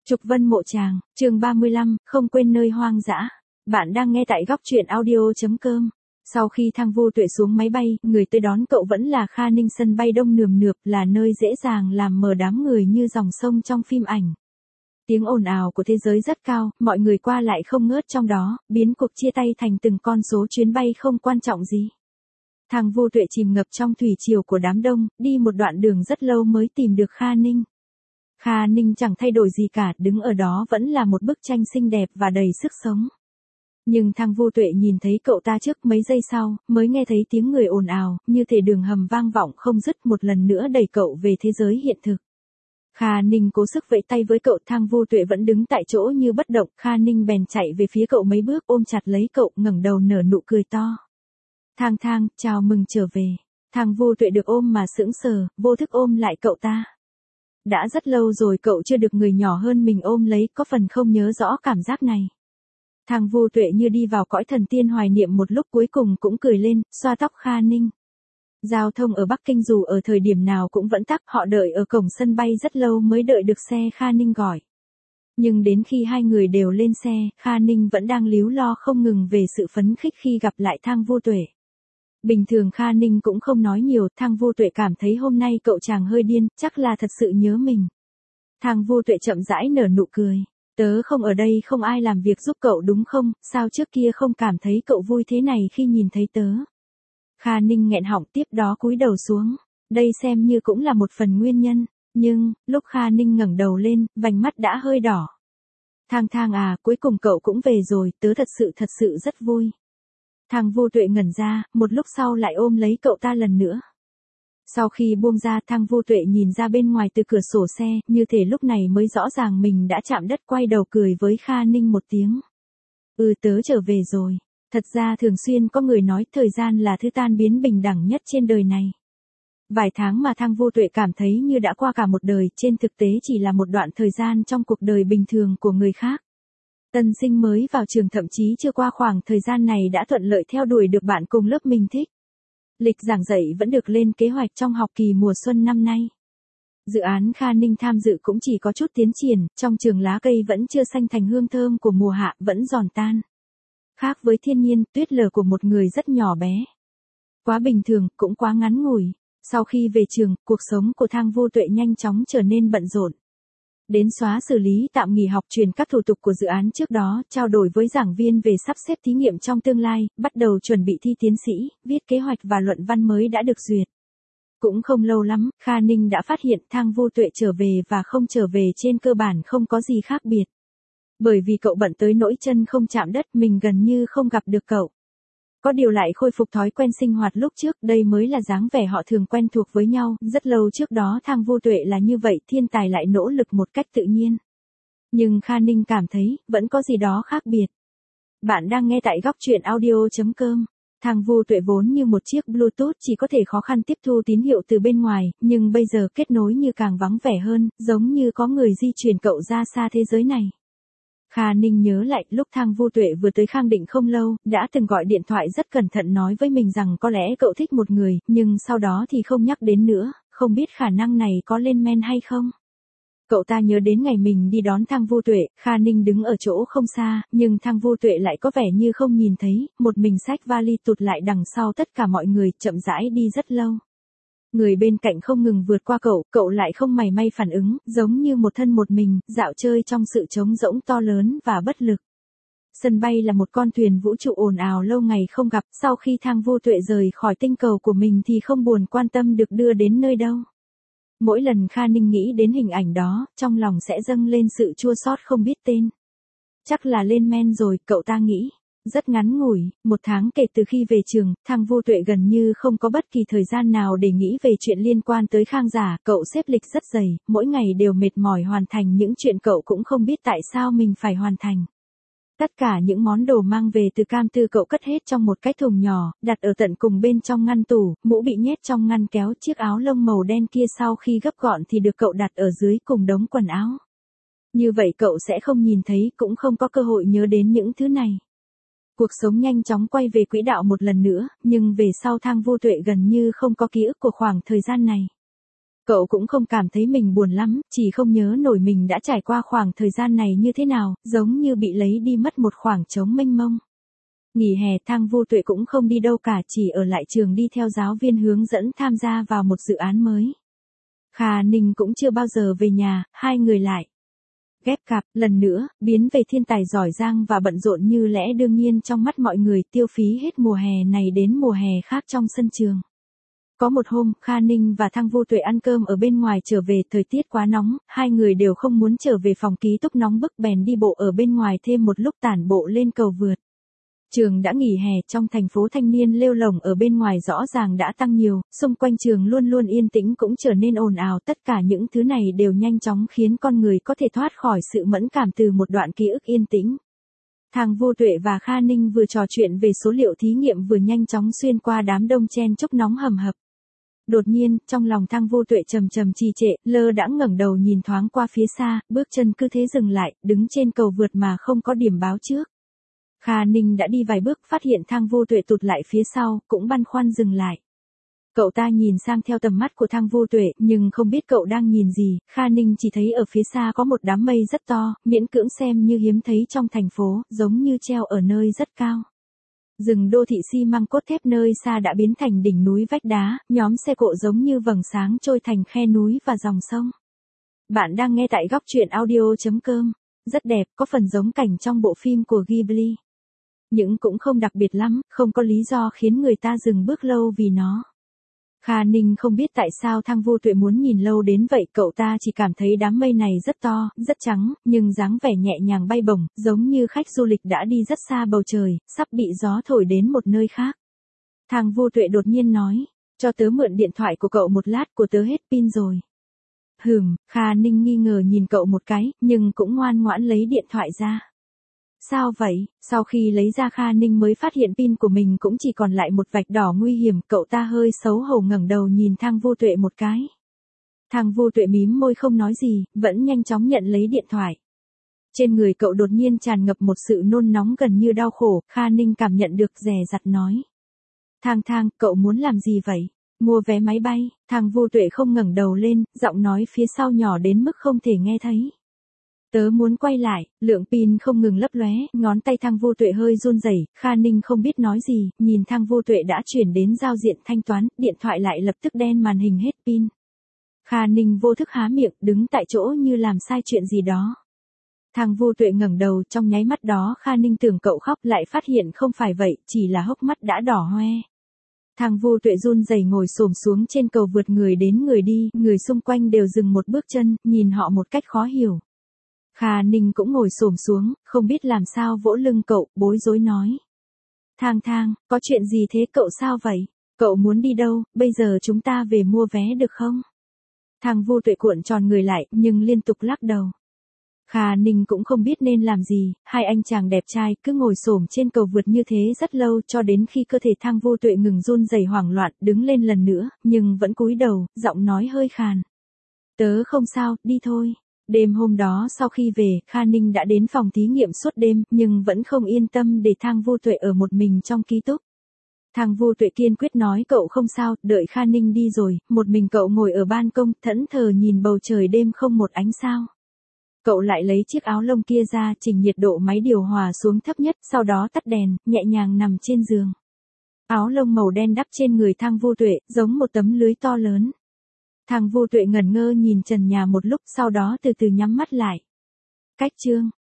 Trục Vân Mộ Tràng, chương 35, không quên nơi hoang dã. Bạn đang nghe tại góc truyện audio.com. Sau khi Thang Vu Tuệ xuống máy bay, người tới đón cậu vẫn là Kha Ninh. Sân bay đông nườm nượp, là nơi dễ dàng làm mờ đám người như dòng sông trong phim ảnh. Tiếng ồn ào của thế giới rất cao, mọi người qua lại không ngớt trong đó, biến cuộc chia tay thành từng con số chuyến bay không quan trọng gì. Thang Vu Tuệ chìm ngập trong thủy triều của đám đông, đi một đoạn đường rất lâu mới tìm được Kha Ninh. Kha Ninh chẳng thay đổi gì cả, đứng ở đó vẫn là một bức tranh xinh đẹp và đầy sức sống. Nhưng Thang Vu Tuệ nhìn thấy cậu ta trước mấy giây sau, mới nghe thấy tiếng người ồn ào, như thể đường hầm vang vọng không dứt, một lần nữa đẩy cậu về thế giới hiện thực. Kha Ninh cố sức vẫy tay với cậu, Thang Vu Tuệ vẫn đứng tại chỗ như bất động. Kha Ninh bèn chạy về phía cậu mấy bước, ôm chặt lấy cậu, ngẩng đầu nở nụ cười to. Thang, chào mừng trở về. Thang Vu Tuệ được ôm mà sững sờ, vô thức ôm lại cậu ta. Đã rất lâu rồi cậu chưa được người nhỏ hơn mình ôm lấy, có phần không nhớ rõ cảm giác này. Thang Vu Tuệ như đi vào cõi thần tiên, hoài niệm một lúc cuối cùng cũng cười lên, xoa tóc Kha Ninh. Giao thông ở Bắc Kinh dù ở thời điểm nào cũng vẫn tắc, họ đợi ở cổng sân bay rất lâu mới đợi được xe Kha Ninh gọi. Nhưng đến khi hai người đều lên xe, Kha Ninh vẫn đang líu lo không ngừng về sự phấn khích khi gặp lại Thang Vu Tuệ. Bình thường Kha Ninh cũng không nói nhiều, Thang Vu Tuệ cảm thấy hôm nay cậu chàng hơi điên, chắc là thật sự nhớ mình. Thang Vu Tuệ chậm rãi nở nụ cười. Tớ không ở đây không ai làm việc giúp cậu đúng không, sao trước kia không cảm thấy cậu vui thế này khi nhìn thấy tớ. Kha Ninh nghẹn họng, tiếp đó cúi đầu xuống. Đây xem như cũng là một phần nguyên nhân, nhưng, lúc Kha Ninh ngẩng đầu lên, vành mắt đã hơi đỏ. Thang à, cuối cùng cậu cũng về rồi, tớ thật sự rất vui. Thang Vu Tuệ ngẩn ra, một lúc sau lại ôm lấy cậu ta lần nữa. Sau khi buông ra, Thang Vu Tuệ nhìn ra bên ngoài từ cửa sổ xe, như thể lúc này mới rõ ràng mình đã chạm đất, quay đầu cười với Kha Ninh một tiếng. Tớ trở về rồi. Thật ra thường xuyên có người nói thời gian là thứ tan biến bình đẳng nhất trên đời này. Vài tháng mà Thang Vu Tuệ cảm thấy như đã qua cả một đời, trên thực tế chỉ là một đoạn thời gian trong cuộc đời bình thường của người khác. Tân sinh mới vào trường thậm chí chưa qua khoảng thời gian này đã thuận lợi theo đuổi được bạn cùng lớp mình thích. Lịch giảng dạy vẫn được lên kế hoạch trong học kỳ mùa xuân năm nay. Dự án Kha Ninh tham dự cũng chỉ có chút tiến triển, trong trường lá cây vẫn chưa xanh thành hương thơm của mùa hạ, vẫn giòn tan. Khác với thiên nhiên, tuyết lở của một người rất nhỏ bé. Quá bình thường, cũng quá ngắn ngủi. Sau khi về trường, cuộc sống của Thang Vu Tuệ nhanh chóng trở nên bận rộn. Đến xóa xử lý tạm nghỉ học, truyền các thủ tục của dự án trước đó, trao đổi với giảng viên về sắp xếp thí nghiệm trong tương lai, bắt đầu chuẩn bị thi tiến sĩ, viết kế hoạch và luận văn mới đã được duyệt. Cũng không lâu lắm, Kha Ninh đã phát hiện Thang Vu Tuệ trở về và không trở về trên cơ bản không có gì khác biệt. Bởi vì cậu bận tới nỗi chân không chạm đất, mình gần như không gặp được cậu. Có điều lại khôi phục thói quen sinh hoạt lúc trước, đây mới là dáng vẻ họ thường quen thuộc với nhau, rất lâu trước đó Thang Vu Tuệ là như vậy, thiên tài lại nỗ lực một cách tự nhiên. Nhưng Kha Ninh cảm thấy, vẫn có gì đó khác biệt. Bạn đang nghe tại góc truyện audio.com. Thang Vu Tuệ vốn như một chiếc Bluetooth chỉ có thể khó khăn tiếp thu tín hiệu từ bên ngoài, nhưng bây giờ kết nối như càng vắng vẻ hơn, giống như có người di chuyển cậu ra xa thế giới này. Kha Ninh nhớ lại, lúc Thang Vu Tuệ vừa tới Khang Định không lâu, đã từng gọi điện thoại rất cẩn thận nói với mình rằng có lẽ cậu thích một người, nhưng sau đó thì không nhắc đến nữa, không biết khả năng này có lên men hay không. Cậu ta nhớ đến ngày mình đi đón Thang Vu Tuệ, Kha Ninh đứng ở chỗ không xa, nhưng Thang Vu Tuệ lại có vẻ như không nhìn thấy, một mình xách vali tụt lại đằng sau tất cả mọi người, chậm rãi đi rất lâu. Người bên cạnh không ngừng vượt qua cậu lại không mảy may phản ứng, giống như một thân một mình, dạo chơi trong sự trống rỗng to lớn và bất lực. Sân bay là một con thuyền vũ trụ ồn ào lâu ngày không gặp, sau khi Thang Vu Tuệ rời khỏi tinh cầu của mình thì không buồn quan tâm được đưa đến nơi đâu. Mỗi lần Kha Ninh nghĩ đến hình ảnh đó, trong lòng sẽ dâng lên sự chua xót không biết tên. Chắc là lên men rồi, cậu ta nghĩ. Rất ngắn ngủi, một tháng kể từ khi về trường, Thang Vu Tuệ gần như không có bất kỳ thời gian nào để nghĩ về chuyện liên quan tới Khang Giả, cậu xếp lịch rất dày, mỗi ngày đều mệt mỏi hoàn thành những chuyện cậu cũng không biết tại sao mình phải hoàn thành. Tất cả những món đồ mang về từ Cam Tư cậu cất hết trong một cái thùng nhỏ, đặt ở tận cùng bên trong ngăn tủ, mũ bị nhét trong ngăn kéo, chiếc áo lông màu đen kia sau khi gấp gọn thì được cậu đặt ở dưới cùng đống quần áo. Như vậy cậu sẽ không nhìn thấy, cũng không có cơ hội nhớ đến những thứ này. Cuộc sống nhanh chóng quay về quỹ đạo một lần nữa, nhưng về sau Thang Vu Tuệ gần như không có ký ức của khoảng thời gian này. Cậu cũng không cảm thấy mình buồn lắm, chỉ không nhớ nổi mình đã trải qua khoảng thời gian này như thế nào, giống như bị lấy đi mất một khoảng trống mênh mông. Nghỉ hè Thang Vu Tuệ cũng không đi đâu cả, chỉ ở lại trường đi theo giáo viên hướng dẫn tham gia vào một dự án mới. Kha Ninh cũng chưa bao giờ về nhà, hai người lại ghép cặp, lần nữa, biến về thiên tài giỏi giang và bận rộn như lẽ đương nhiên trong mắt mọi người, tiêu phí hết mùa hè này đến mùa hè khác trong sân trường. Có một hôm, Kha Ninh và Thang Vu Tuệ ăn cơm ở bên ngoài trở về, thời tiết quá nóng, hai người đều không muốn trở về phòng ký túc nóng bức bèn đi bộ ở bên ngoài thêm một lúc tản bộ lên cầu vượt. Trường đã nghỉ hè, trong thành phố thanh niên lêu lổng ở bên ngoài rõ ràng đã tăng nhiều, xung quanh trường luôn luôn yên tĩnh cũng trở nên ồn ào, tất cả những thứ này đều nhanh chóng khiến con người có thể thoát khỏi sự mẫn cảm từ một đoạn ký ức yên tĩnh. Thang Vu Tuệ và Kha Ninh vừa trò chuyện về số liệu thí nghiệm vừa nhanh chóng xuyên qua đám đông chen chúc nóng hầm hập. Đột nhiên, trong lòng Thang Vu Tuệ trầm trầm trì trệ, lơ đãng ngẩng đầu nhìn thoáng qua phía xa, bước chân cứ thế dừng lại, đứng trên cầu vượt mà không có điểm báo trước. Kha Ninh đã đi vài bước, phát hiện Thang Vu Tuệ tụt lại phía sau, cũng băn khoăn dừng lại. Cậu ta nhìn sang theo tầm mắt của Thang Vu Tuệ, nhưng không biết cậu đang nhìn gì, Kha Ninh chỉ thấy ở phía xa có một đám mây rất to, miễn cưỡng xem như hiếm thấy trong thành phố, giống như treo ở nơi rất cao. Rừng đô thị xi măng cốt thép nơi xa đã biến thành đỉnh núi vách đá, nhóm xe cộ giống như vầng sáng trôi thành khe núi và dòng sông. Bạn đang nghe tại góc truyện audio.com. Rất đẹp, có phần giống cảnh trong bộ phim của Ghibli. Nhưng cũng không đặc biệt lắm, không có lý do khiến người ta dừng bước lâu vì nó. Kha Ninh không biết tại sao Thang Vu Tuệ muốn nhìn lâu đến vậy, cậu ta chỉ cảm thấy đám mây này rất to, rất trắng, nhưng dáng vẻ nhẹ nhàng bay bổng, giống như khách du lịch đã đi rất xa bầu trời, sắp bị gió thổi đến một nơi khác. Thang Vu Tuệ đột nhiên nói, cho tớ mượn điện thoại của cậu một lát, của tớ hết pin rồi. Kha Ninh nghi ngờ nhìn cậu một cái, nhưng cũng ngoan ngoãn lấy điện thoại ra. Sao vậy? Sau khi lấy ra Kha Ninh mới phát hiện pin của mình cũng chỉ còn lại một vạch đỏ nguy hiểm, cậu ta hơi xấu hổ ngẩng đầu nhìn Thang Vu Tuệ một cái. Thang Vu Tuệ mím môi không nói gì, vẫn nhanh chóng nhận lấy điện thoại. Trên người cậu đột nhiên tràn ngập một sự nôn nóng gần như đau khổ, Kha Ninh cảm nhận được dè dặt nói. Thang, cậu muốn làm gì vậy? Mua vé máy bay. Thang Vu Tuệ không ngẩng đầu lên, giọng nói phía sau nhỏ đến mức không thể nghe thấy. Tớ muốn quay lại, lượng pin không ngừng lấp lóe, ngón tay Thang Vu Tuệ hơi run rẩy, Kha Ninh không biết nói gì, nhìn Thang Vu Tuệ đã chuyển đến giao diện thanh toán, điện thoại lại lập tức đen màn hình hết pin. Kha Ninh vô thức há miệng, đứng tại chỗ như làm sai chuyện gì đó. Thang Vu Tuệ ngẩng đầu, trong nháy mắt đó Kha Ninh tưởng cậu khóc, lại phát hiện không phải vậy, chỉ là hốc mắt đã đỏ hoe. Thang Vu Tuệ run rẩy ngồi xổm xuống trên cầu vượt, người đến người đi, người xung quanh đều dừng một bước chân, nhìn họ một cách khó hiểu. Kha Ninh cũng ngồi xổm xuống, không biết làm sao vỗ lưng cậu, bối rối nói. Thang, có chuyện gì thế, cậu sao vậy? Cậu muốn đi đâu, bây giờ chúng ta về mua vé được không? Thang Vu Tuệ cuộn tròn người lại, nhưng liên tục lắc đầu. Kha Ninh cũng không biết nên làm gì, hai anh chàng đẹp trai cứ ngồi xổm trên cầu vượt như thế rất lâu, cho đến khi cơ thể Thang Vu Tuệ ngừng run rẩy hoảng loạn, đứng lên lần nữa, nhưng vẫn cúi đầu, giọng nói hơi khàn. Tớ không sao, đi thôi. Đêm hôm đó sau khi về, Kha Ninh đã đến phòng thí nghiệm suốt đêm, nhưng vẫn không yên tâm để Thang Vu Tuệ ở một mình trong ký túc. Thang Vu Tuệ kiên quyết nói cậu không sao, đợi Kha Ninh đi rồi, một mình cậu ngồi ở ban công, thẫn thờ nhìn bầu trời đêm không một ánh sao. Cậu lại lấy chiếc áo lông kia ra, chỉnh nhiệt độ máy điều hòa xuống thấp nhất, sau đó tắt đèn, nhẹ nhàng nằm trên giường. Áo lông màu đen đắp trên người Thang Vu Tuệ, giống một tấm lưới to lớn. Thang Vu Tuệ ngẩn ngơ nhìn trần nhà một lúc, sau đó từ từ nhắm mắt lại. Cách chương